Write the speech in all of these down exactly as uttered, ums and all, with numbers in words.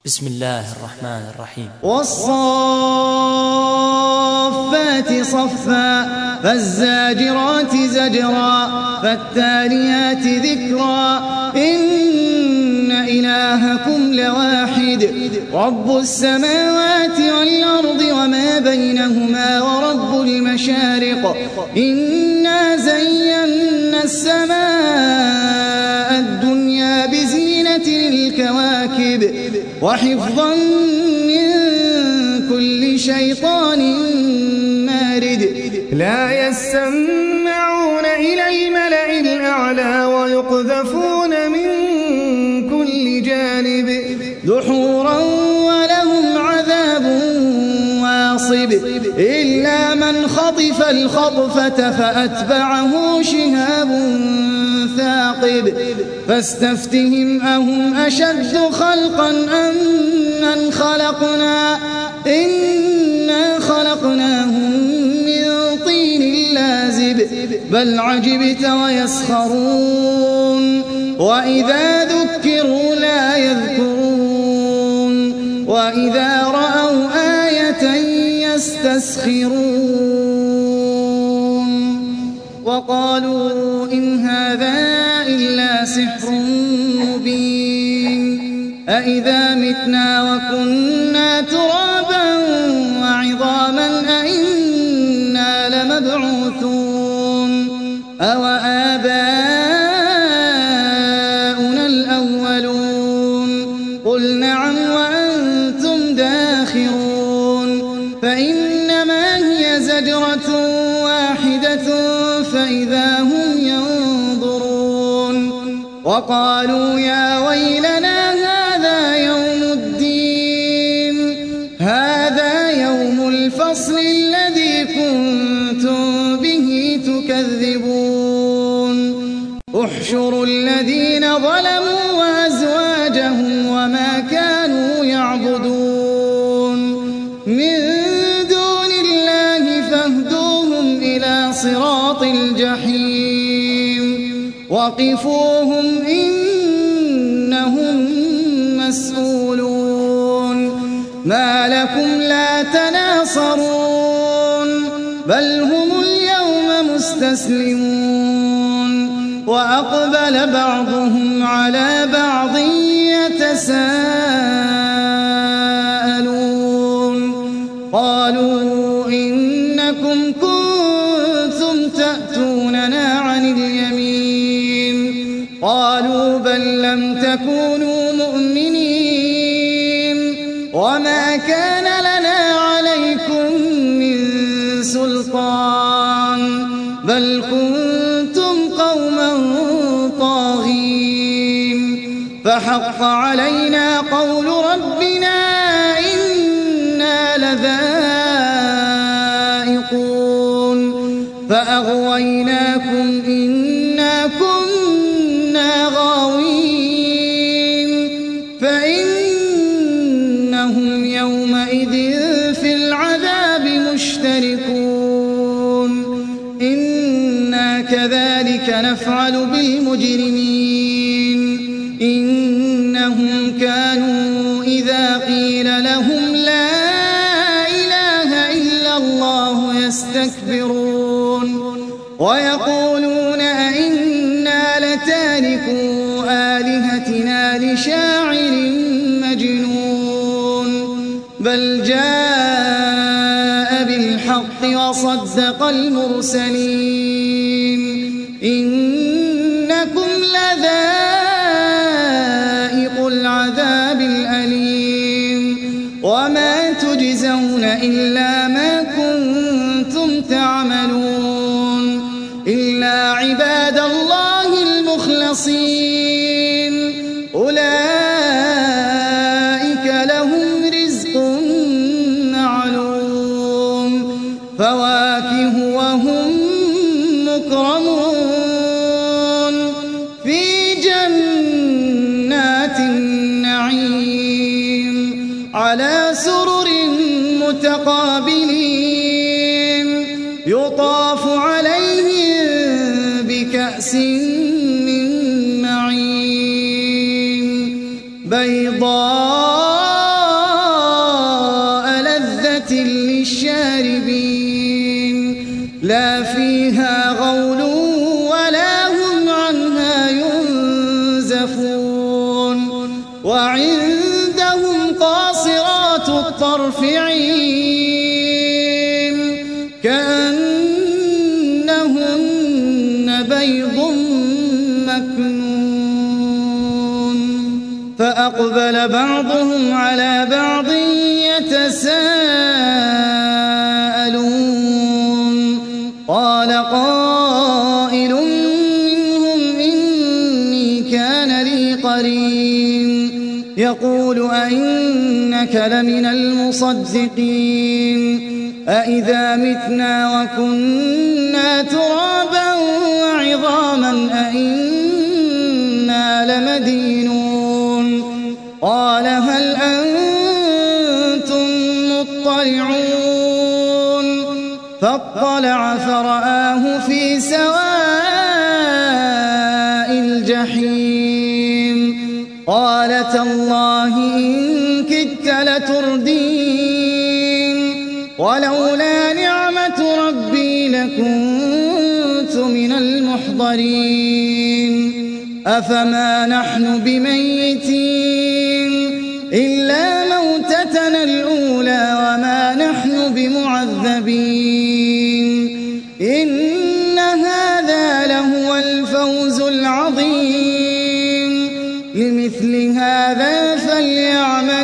بسم الله الرحمن الرحيم. والصافات صفا فالزاجرات زجرا فالتاليات ذكرا إن إلهكم لواحد رب السماوات والأرض وما بينهما ورب المشارق إنا زينا السماء الدنيا بزينة الكواكب وحفظا من كل شيطان مارد لا يسمعون إلى الملأ الأعلى ويقذفون من كل جانب دحورا ولهم عذاب واصب إلا من خطف الخطفة فأتبعه شهاب ثاقب فاستفتهم أهم أشد خلقا أم من خلقنا إنا خلقناهم من طين لازب بل عجبت ويسخرون وإذا ذكروا لا يذكرون وإذا رأوا آية يستسخرون وقالوا إن هذا إلا سحر مبين أإذا متنا وكنا ترابا وعظاما أإنا لمبعوثون أو آباؤنا الأولون قل نعم وأنتم داخرون فإنما هي زجرة واحدة فإذا هم ينظرون وقالوا يا ويلنا هذا يوم الدين هذا يوم الفصل الذي كنتم به تكذبون احشروا الذين ظلموا وأزواجهم وما كانوا يعبدون من دون الله فاهدوهم إلى صراط الجحيم وقفوهم إنهم مسؤولون ما لكم لا تناصرون بل هم اليوم مستسلمون وأقبل بعضهم على بعض يتساءلون قالوا إنكم كنتم تأتوننا عن اليمين قالوا بل لم تكونوا مؤمنين وما كان لنا عليكم من سلطان بل كنتم قوما طاغين فحق علينا قول ربنا إنا لذائقون فأغويناكم إنا كنا غاوين فإنهم يومئذ في العذاب مشتركون إنا كذلك نفعل بالمجرمين إنهم كانوا إذا قيل لهم لا إله إلا الله يستكبرون ويقولون أئنا لتاركو آلهتنا لشاعر مجنون بل جاء بالحق وصدق المرسلين إنكم لذائق العذاب الأليم وما تجزون إلا ما كنتم تعملون إلا عباد الله المخلصين أولئك لهم رزق معلوم فواكه وهم مكرمون في جنات النعيم على سرر متقابلين يطاف عليهم بكأس من معين بيضاء للشاربين لا فيها غول ولا هم عنها ينزفون وعندهم قاصرات الطرف عين كأنهن بيض مكنون فأقبل بعضهم على بعض يتساءلون قال قائل منهم إني كان لي قرين يقول أئنك لمن المصدقين أئذا متنا وكنا ترابا وعظاما أئنا لمدينون قال هل أنتم مطلعون فاطلع فرآه في سواء الجحيم قال تالله إن كدت لتردين ولولا نعمة ربي لكنت من المحضرين أفما نحن بميتين إلا موتتنا الأولى وما نحن بمعذبين إن هذا لهو الفوز العظيم لمثل هذا فليعمل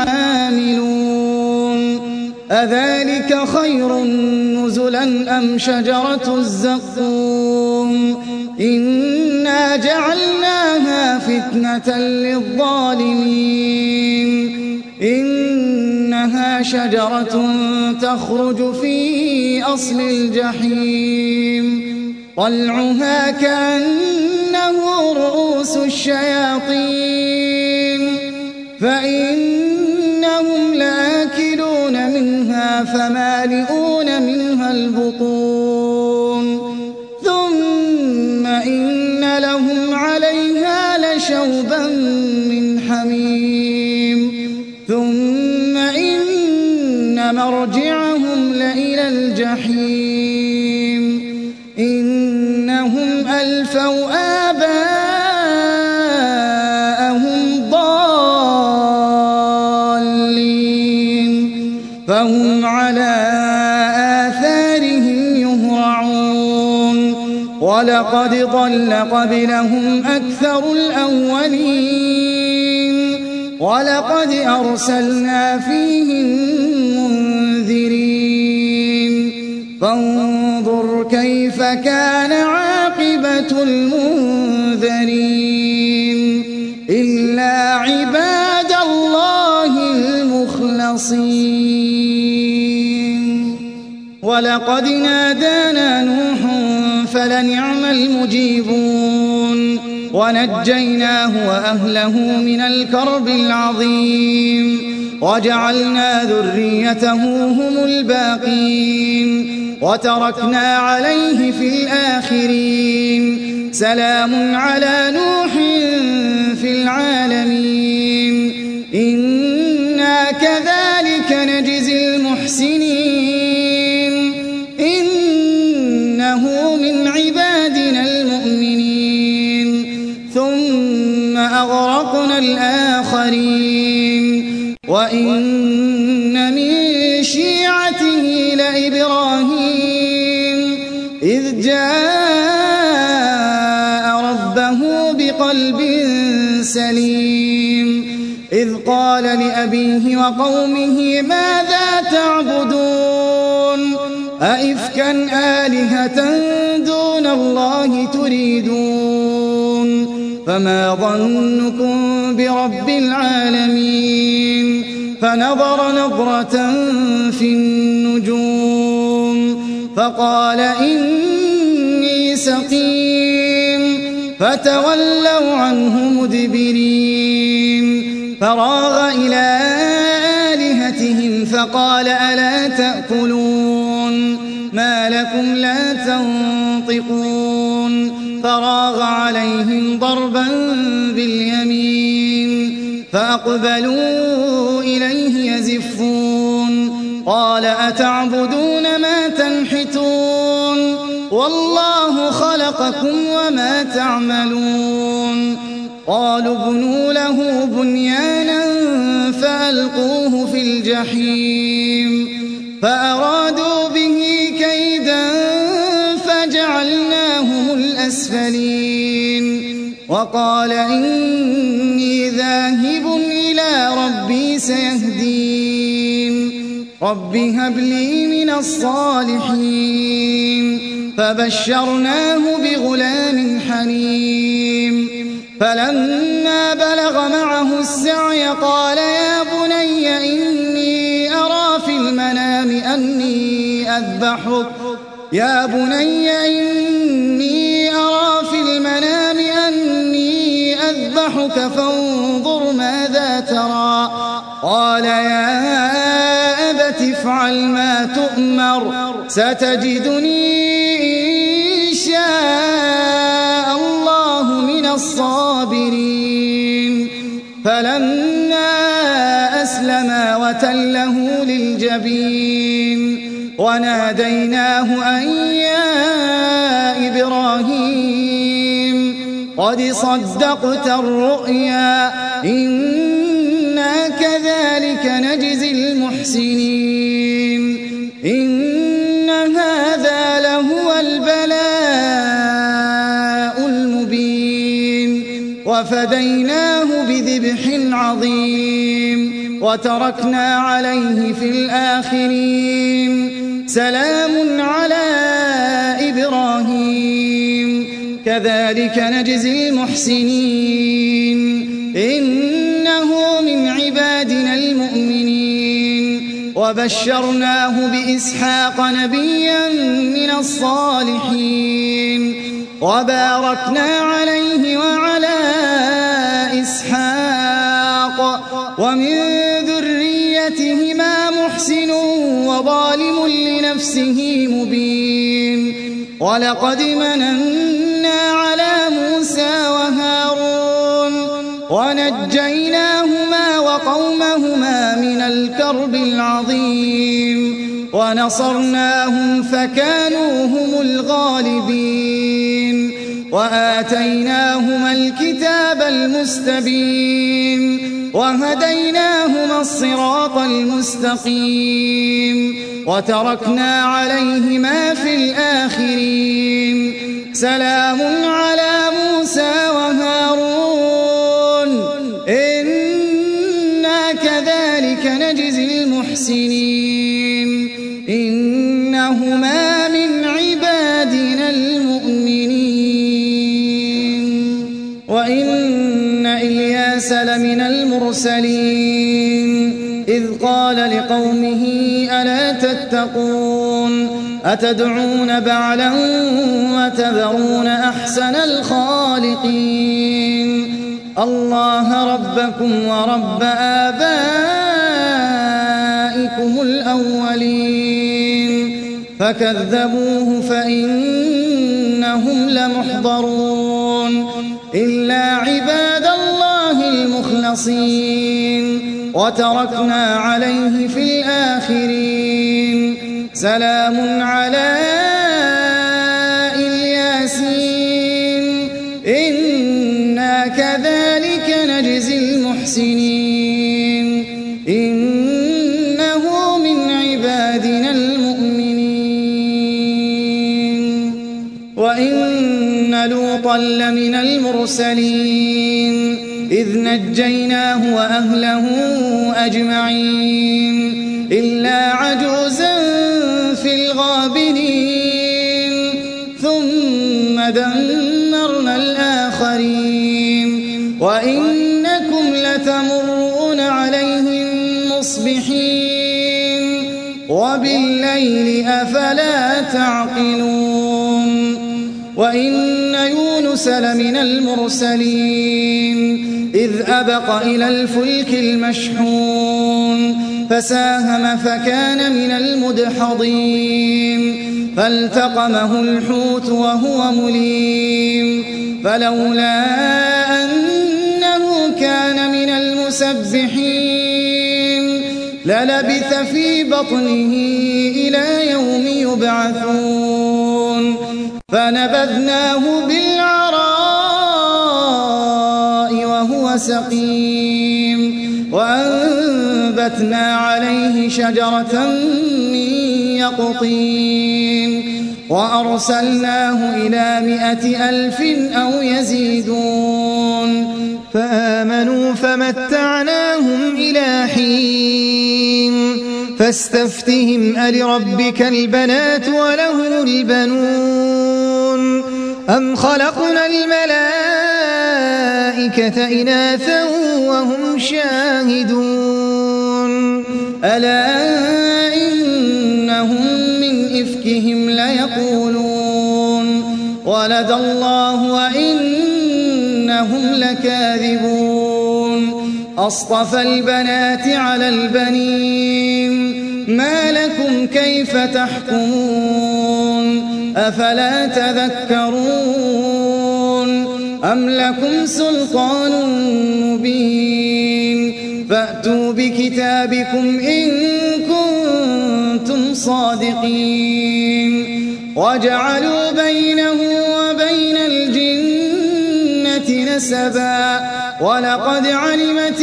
العاملون أذلك خير نزلا أم شجرة الزقوم إنا جعلناها فتنة للظالمين إنها شجرة تخرج في أصل الجحيم طلعها كأنه رؤوس الشياطين فإنهم لآكلون منها فمالئون منها البطون ثم إن لهم عليها لشوبا من حميم ثم إن مرجعهم لإلى الجحيم إنهم ألفوا آباءهم ضالين فهم على آثارهم يهرعون ولقد ضل قبلهم أكثر الأولين ولقد أرسلنا فيهم منذرين فانظر كيف كان عاقبة المنذرين إلا عباد الله المخلصين ولقد نادانا نوح فلنعم المجيبون ونجيناه وأهله من الكرب العظيم وجعلنا ذريته هم الباقين وتركنا عليه في الآخرين سلام على نوح في العالمين إنا كذلك نجزي المحسنين إنه من عبادنا المؤمنين ثم أغرقنا الآخرين وإن من شيعته لإبراهيم إذ جاء ربه بقلب سليم إذ قال لأبيه وقومه ماذا تعبدون أئفكا آلهة دون الله تريدون فما ظنكم برب العالمين فنظر نظرة في النجوم فقال إني سقيم فتولوا عنه مدبرين فراغ إلى آلهتهم فقال ألا تأكلون ما لكم لا تنطقون فراغ عليهم ضربا باليمين فأقبلوا إليه يزفون قال أتعبدون ما تنحتون والله خلقكم وما تعملون قالوا ابنوا له بنيانا فألقوه في الجحيم فأرادوا به كيدا فجعلناهم الأسفلين وقال إني ذاهب إلى ربي سيهدين رب هب لي من الصالحين فبشرناه بغلام حليم فلما بلغ معه السعي قال يا بني إني أرى في المنام أني أذبحك يا بني إني أرى في المنام أني أذبحك فانظر ماذا ترى قال يا أبت افعل ما تؤمر ستجدني إن شاء الله من الصابرين فلما أسلما وتله للجبين وناديناه أن يا إبراهيم قد صدقت الرؤيا إنا كذلك نجزي المحسنين إن هذا لهو البلاء المبين وفديناه بذبح عظيم وتركنا عليه في الآخرين سلام على إبراهيم كذلك نجزي المحسنين إنه من عبادنا المؤمنين وبشرناه بإسحاق نبيا من الصالحين وباركنا عليه وعلى إسحاق ومن ذريتهما محسن وظالم لنفسه مبين ولقد مننا على موسى وهارون ونجيناهما وقومهما من الكرب العظيم ونصرناهم فكانوا هم الغالبين وآتيناهما الكتاب المستبين وهديناهما الصراط المستقيم وتركنا عليهما في الآخرين سلام على موسى وهارون إنا كذلك نجزي المحسنين إنهما من عبادنا المؤمنين وإن إلياس لمن المرسلين إذ قال لقومه ألا تتقون أتدعون بعلا وتذرون أحسن الخالقين الله ربكم ورب آبائكم الأولين فكذبوه فإنهم لمحضرون إلا عباد الله المخلصين وتركنا عليه في الآخرين سلام على الياسين إنا كذلك نجزي المحسنين إنه من عبادنا المؤمنين وإن لوطا لمن المرسلين إذ نجيناه وأهله أجمعين إلا عجوزا في الغابرين ثم دمرنا الآخرين وإنكم لتمرون عليهم مصبحين وبالليل أفلا تعقلون وإن يونس لمن المرسلين إذ أبق إلى الفلك المشحون فساهم فكان من المدحضين فالتقمه الحوت وهو مليم فلولا أنه كان من المسبحين للبث في بطنه إلى يوم يبعثون فنبذناه بالعراء وهو سقيم وأنبتنا عليه شجرة من يقطين وأرسلناه إلى مائة ألف أو يزيدون فآمنوا فمتعناهم إلى حين فاستفتهم ألربك البنات ولهم البنون أم خلقنا الملائكة إناثا وهم شاهدون ألا إنهم من إفكهم ليقولون ولد الله وإنهم لكاذبون أصطفى البنات على البنين ما لكم كيف تحكمون أفلا تذكرون أم لكم سلطان مبين فأتوا بكتابكم إن كنتم صادقين وجعلوا بينه وبين الجنة نسبا ولقد علمت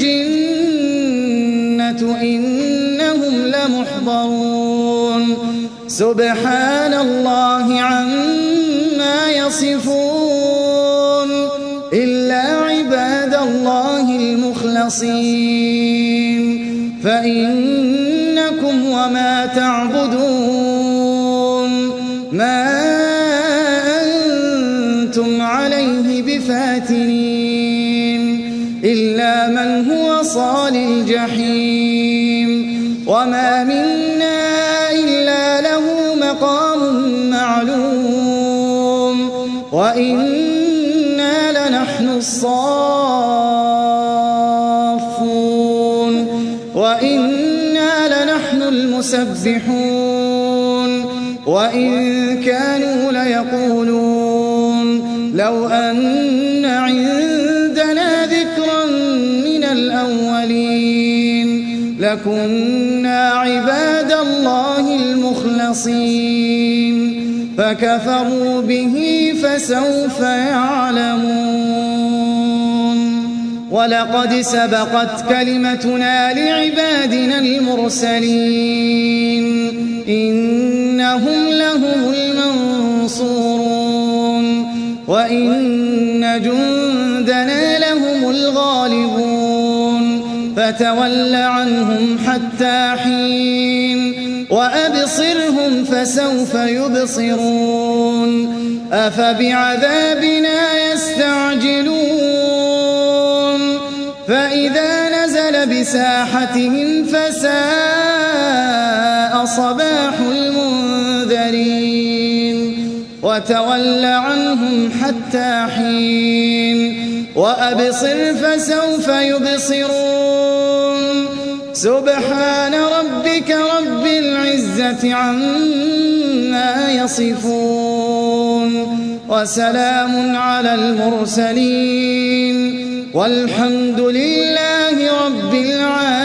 الجنة إنهم لمحضرون سبحان الله عما يصفون إلا عباد الله المخلصين فإنكم وما تعبدون ما أنتم عليه بفاتنين إلا من هو صال الجحيم وما منا إلا له مقام معلوم وإنا لنحن الصافون وإنا لنحن المسبحون وإن كانوا ليقولون لو أن عندنا ذكرا من الأولين لكنا عباد الله المخلصين فكفروا به فسوف يعلمون ولقد سبقت كلمتنا لعبادنا المرسلين إنهم لهم المنصورون وإن جندنا لهم الغالبون فتول عنهم حتى حين وأبصرهم فسوف يبصرون أفبعذابنا يستعجلون فإذا نزل بساحتهم فساء صباح المنذرين وتول عنهم حتى حين وأبصر فسوف يبصرون سبحان ربك رب العزة عما يصفون وسلام على المرسلين والحمد لله رب العالمين.